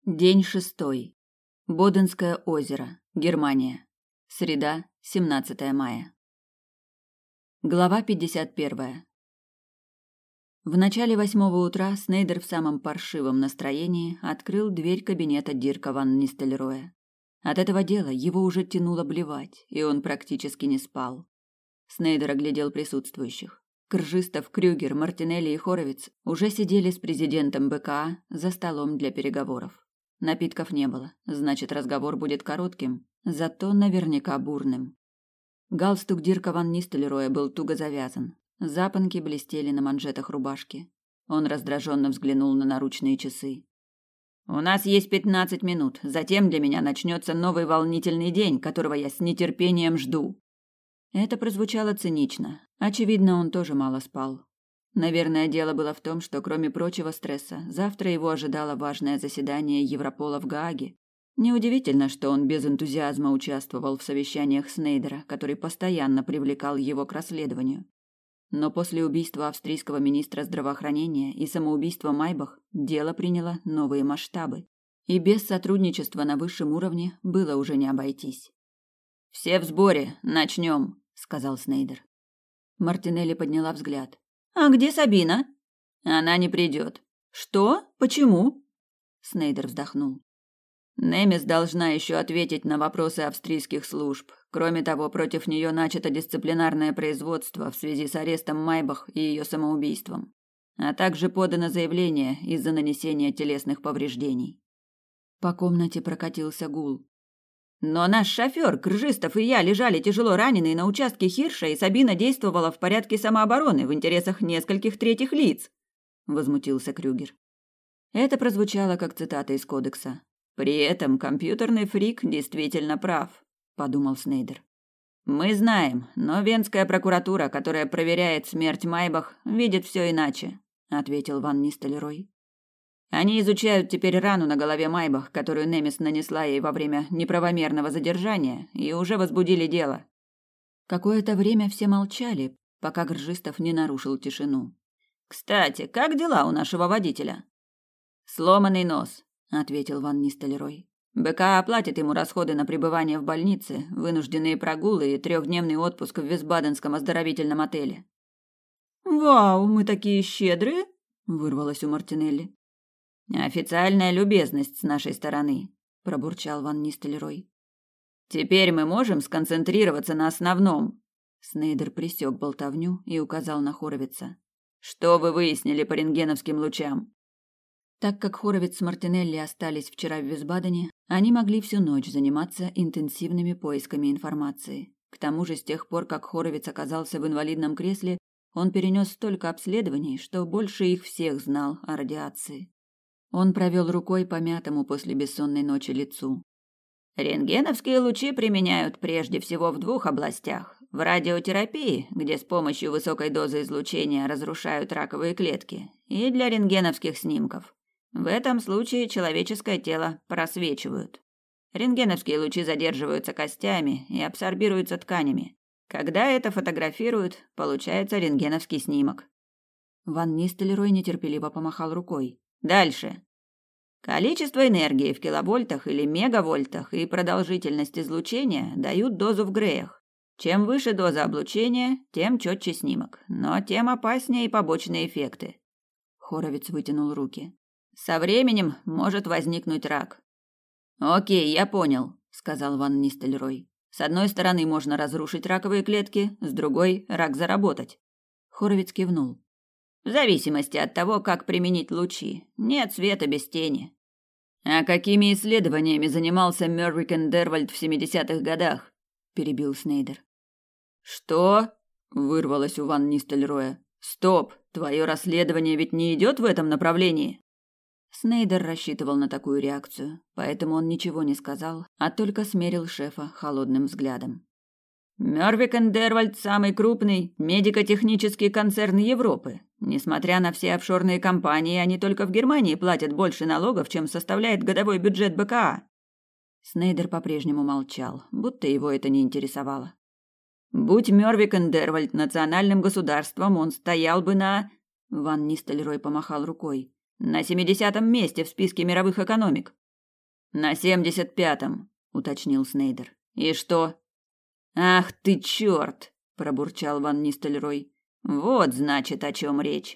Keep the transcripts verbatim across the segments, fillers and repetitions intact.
День шестой. Боденское озеро, Германия. Среда, семнадцатое мая. Глава пятьдесят первая. В начале восьмого утра Снейдер в самом паршивом настроении открыл дверь кабинета Дирка ван Нистельрooя. От этого дела его уже тянуло блевать, и он практически не спал. Снейдер оглядел присутствующих. Кржистов, Крюгер, Мартинелли и Хоровиц уже сидели с президентом БКА за столом для переговоров. Напитков не было, значит, разговор будет коротким, зато наверняка бурным. Галстук Дирка ван Нистельрooя был туго завязан. Запонки блестели на манжетах рубашки. Он раздраженно взглянул на наручные часы. «У нас есть пятнадцать минут, затем для меня начнется новый волнительный день, которого я с нетерпением жду». Это прозвучало цинично. Очевидно, он тоже мало спал. Наверное, дело было в том, что, кроме прочего стресса, завтра его ожидало важное заседание Европола в Гааге. Неудивительно, что он без энтузиазма участвовал в совещаниях Снейдера, который постоянно привлекал его к расследованию. Но после убийства австрийского министра здравоохранения и самоубийства Майбах дело приняло новые масштабы. И без сотрудничества на высшем уровне было уже не обойтись. «Все в сборе, начнем», — сказал Снейдер. Мартинелли подняла взгляд. «А где Сабина?» «Она не придет». «Что? Почему?» Снейдер вздохнул. «Немес должна еще ответить на вопросы австрийских служб. Кроме того, против нее начато дисциплинарное производство в связи с арестом Майбах и ее самоубийством. А также подано заявление из-за нанесения телесных повреждений». По комнате прокатился гул. «Но наш шофер, Кржистов и я лежали тяжело раненые на участке Хирша, и Сабина действовала в порядке самообороны в интересах нескольких третьих лиц», — возмутился Крюгер. Это прозвучало как цитата из кодекса. «При этом компьютерный фрик действительно прав», — подумал Снейдер. «Мы знаем, но Венская прокуратура, которая проверяет смерть Майбах, видит все иначе», — ответил ван Нистельрooy. «Они изучают теперь рану на голове Майбах, которую Немес нанесла ей во время неправомерного задержания, и уже возбудили дело». Какое-то время все молчали, пока Кржистов не нарушил тишину. «Кстати, как дела у нашего водителя?» «Сломанный нос», — ответил ван Нистельрooy. «БК оплатит ему расходы на пребывание в больнице, вынужденные прогулы и трехдневный отпуск в Висбаденском оздоровительном отеле». «Вау, мы такие щедрые!» — вырвалось у Мартинелли. «Официальная любезность с нашей стороны», – пробурчал ван Нистельрooy. «Теперь мы можем сконцентрироваться на основном». Снейдер пресек болтовню и указал на Хоровица. «Что вы выяснили по рентгеновским лучам?» Так как Хоровиц с Мартинелли остались вчера в Висбадене, они могли всю ночь заниматься интенсивными поисками информации. К тому же с тех пор, как Хоровиц оказался в инвалидном кресле, он перенес столько обследований, что больше их всех знал о радиации. Он провел рукой по мятому после бессонной ночи лицу. «Рентгеновские лучи применяют прежде всего в двух областях. В радиотерапии, где с помощью высокой дозы излучения разрушают раковые клетки, и для рентгеновских снимков. В этом случае человеческое тело просвечивают. Рентгеновские лучи задерживаются костями и абсорбируются тканями. Когда это фотографируют, получается рентгеновский снимок». Ван Нистельрooy нетерпеливо помахал рукой. «Дальше. Количество энергии в киловольтах или мегавольтах и продолжительность излучения дают дозу в греях. Чем выше доза облучения, тем четче снимок, но тем опаснее и побочные эффекты». Хоровиц вытянул руки. «Со временем может возникнуть рак». «Окей, я понял», — сказал ван Нистельрooy. «С одной стороны можно разрушить раковые клетки, с другой — рак заработать». Хоровиц кивнул. «В зависимости от того, как применить лучи. Нет света без тени». «А какими исследованиями занимался Мервик Дервальд в семидесятых годах?» – перебил Снейдер. «Что?» – вырвалось у ван Нистельрooя. «Стоп! Твое расследование ведь не идет в этом направлении?» Снейдер рассчитывал на такую реакцию, поэтому он ничего не сказал, а только смерил шефа холодным взглядом. Мервик энд Дервальд – самый крупный медико-технический концерн Европы. Несмотря на все офшорные компании, они только в Германии платят больше налогов, чем составляет годовой бюджет БКА. Снейдер по-прежнему молчал, будто его это не интересовало. Будь Мервик энд Дервальд национальным государством, он стоял бы на... Ван Нистельрooy помахал рукой. На семидесятом месте в списке мировых экономик. На семьдесят пятом, уточнил Снейдер. И что? Ах ты чёрт, пробурчал Ван Нистельрой. Вот, значит, о чем речь.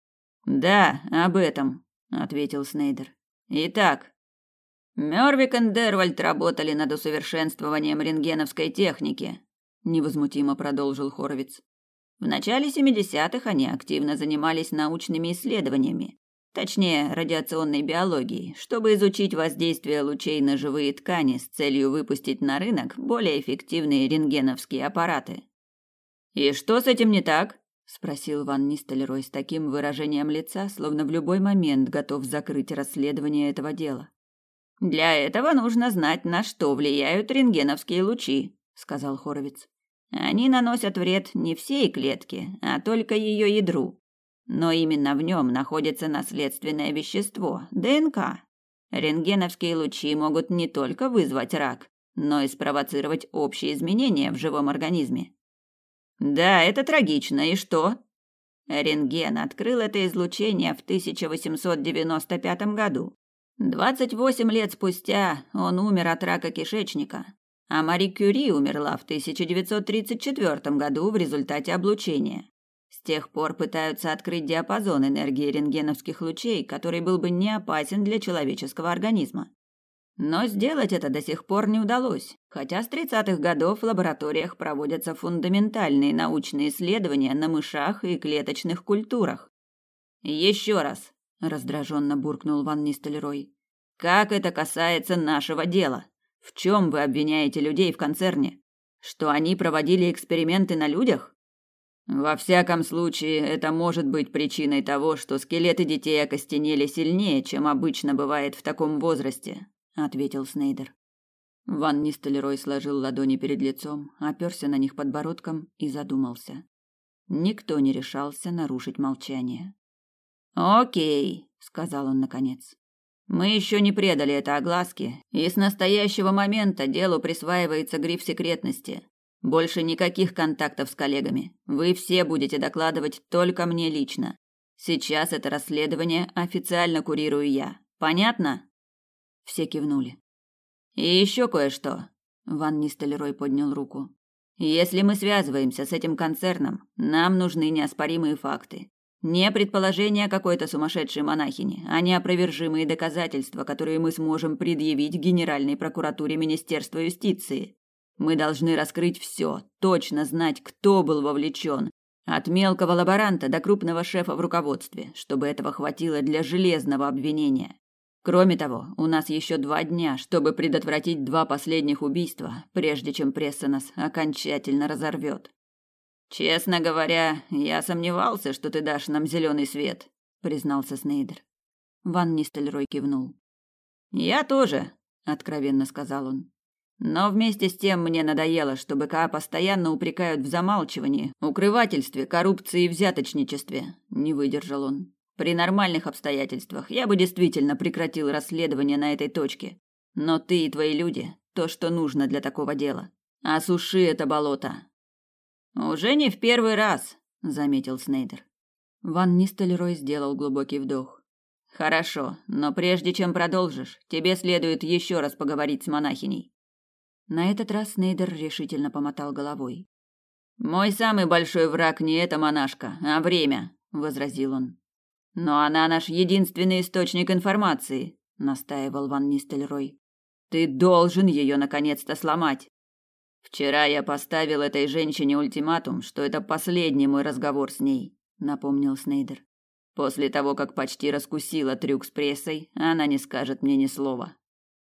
Да, об этом, ответил Снейдер. Итак, Мёрвик и Дервальд работали над усовершенствованием рентгеновской техники, невозмутимо продолжил Хоровиц. В начале семидесятых они активно занимались научными исследованиями, точнее, радиационной биологией, чтобы изучить воздействие лучей на живые ткани с целью выпустить на рынок более эффективные рентгеновские аппараты. И что с этим не так? Спросил Ван Нистельрой с таким выражением лица, словно в любой момент готов закрыть расследование этого дела. Для этого нужно знать, на что влияют рентгеновские лучи, сказал Хоровиц. Они наносят вред не всей клетке, а только ее ядру. Но именно в нем находится наследственное вещество ДНК. Рентгеновские лучи могут не только вызвать рак, но и спровоцировать общие изменения в живом организме. Да, это трагично. И что? Рентген открыл это излучение в тысяча восемьсот девяносто пятом году. Двадцать восемь лет спустя он умер от рака кишечника, а Мари Кюри умерла в тысяча девятьсот тридцать четвёртом году в результате облучения. С тех пор пытаются открыть диапазон энергии рентгеновских лучей, который был бы не опасен для человеческого организма. Но сделать это до сих пор не удалось, хотя с тридцатых годов в лабораториях проводятся фундаментальные научные исследования на мышах и клеточных культурах. Еще раз, раздраженно буркнул Ван Нистельрой. Как это касается нашего дела? В чем вы обвиняете людей в концерне? Что они проводили эксперименты на людях? Во всяком случае, это может быть причиной того, что скелеты детей окостенели сильнее, чем обычно бывает в таком возрасте, ответил Снейдер. Ван Нистельрой сложил ладони перед лицом, оперся на них подбородком и задумался. Никто не решался нарушить молчание. «Окей», — сказал он наконец. «Мы еще не предали это огласке, и с настоящего момента делу присваивается гриф секретности. Больше никаких контактов с коллегами. Вы все будете докладывать только мне лично. Сейчас это расследование официально курирую я. Понятно?» Все кивнули. «И еще кое-что», — Ван Нистельрой поднял руку. «Если мы связываемся с этим концерном, нам нужны неоспоримые факты. Не предположения какой-то сумасшедшей монахини, а неопровержимые доказательства, которые мы сможем предъявить Генеральной прокуратуре Министерства юстиции. Мы должны раскрыть все, точно знать, кто был вовлечен, от мелкого лаборанта до крупного шефа в руководстве, чтобы этого хватило для железного обвинения. Кроме того, у нас еще два дня, чтобы предотвратить два последних убийства, прежде чем пресса нас окончательно разорвет. Честно говоря, я сомневался, что ты дашь нам зеленый свет, признался Снейдер. Ван Нистельрой кивнул. Я тоже, откровенно сказал он. Но вместе с тем мне надоело, что БКА постоянно упрекают в замалчивании, укрывательстве, коррупции и взяточничестве, не выдержал он. При нормальных обстоятельствах я бы действительно прекратил расследование на этой точке. Но ты и твои люди – то, что нужно для такого дела. Осуши это болото. Уже не в первый раз, заметил Снейдер. Ван Нистельрой сделал глубокий вдох. Хорошо, но прежде чем продолжишь, тебе следует еще раз поговорить с монахиней. На этот раз Снейдер решительно помотал головой. Мой самый большой враг не эта монашка, а время, возразил он. Но она наш единственный источник информации, настаивал Ван Нистельрой. Ты должен ее наконец-то сломать. Вчера я поставил этой женщине ультиматум, что это последний мой разговор с ней, напомнил Снейдер. После того, как почти раскусила трюк с прессой, она не скажет мне ни слова.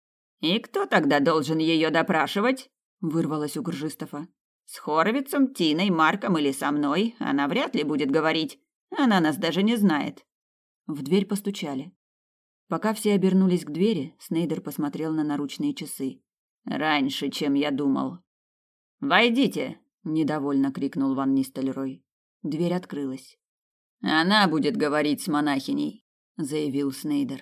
И кто тогда должен ее допрашивать? Вырвалось у Гржистова. С Хоровицем, Тиной, Марком или со мной она вряд ли будет говорить. Она нас даже не знает. В дверь постучали. Пока все обернулись к двери, Снейдер посмотрел на наручные часы. Раньше, чем я думал. «Войдите!» – недовольно крикнул Ван Нистельрой. Дверь открылась. «Она будет говорить с монахиней», – заявил Снейдер.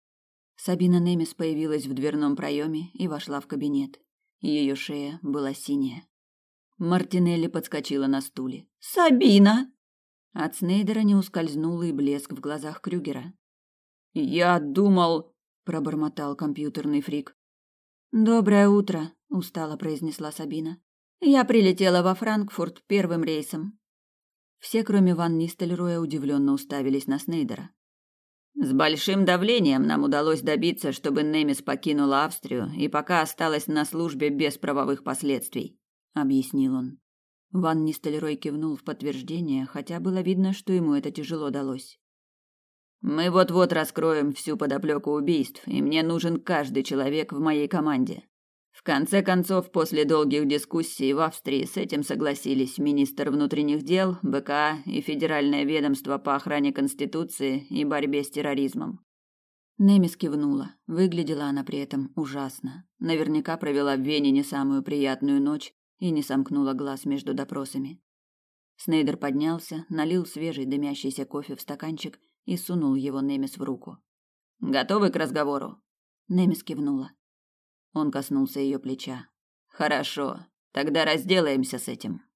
Сабина Немес появилась в дверном проеме и вошла в кабинет. Ее шея была синяя. Мартинелли подскочила на стуле. «Сабина!» От Снейдера не ускользнул и блеск в глазах Крюгера. «Я думал...» – пробормотал компьютерный фрик. Доброе утро, устало произнесла Сабина. Я прилетела во Франкфурт первым рейсом. Все, кроме Ван Нистельрooя, удивленно уставились на Снейдера. С большим давлением нам удалось добиться, чтобы Немис покинула Австрию и пока осталась на службе без правовых последствий, объяснил он. Ван Нистельрой кивнул в подтверждение, хотя было видно, что ему это тяжело далось. Мы вот-вот раскроем всю подоплеку убийств, и мне нужен каждый человек в моей команде. В конце концов, после долгих дискуссий в Австрии с этим согласились министр внутренних дел, БК и Федеральное ведомство по охране Конституции и борьбе с терроризмом. Немис кивнула. Выглядела она при этом ужасно. Наверняка провела в Вене не самую приятную ночь и не сомкнула глаз между допросами. Снейдер поднялся, налил свежий дымящийся кофе в стаканчик и сунул его Немис в руку. «Готовы к разговору?» Немис кивнула. Он коснулся ее плеча. «Хорошо, тогда разделаемся с этим».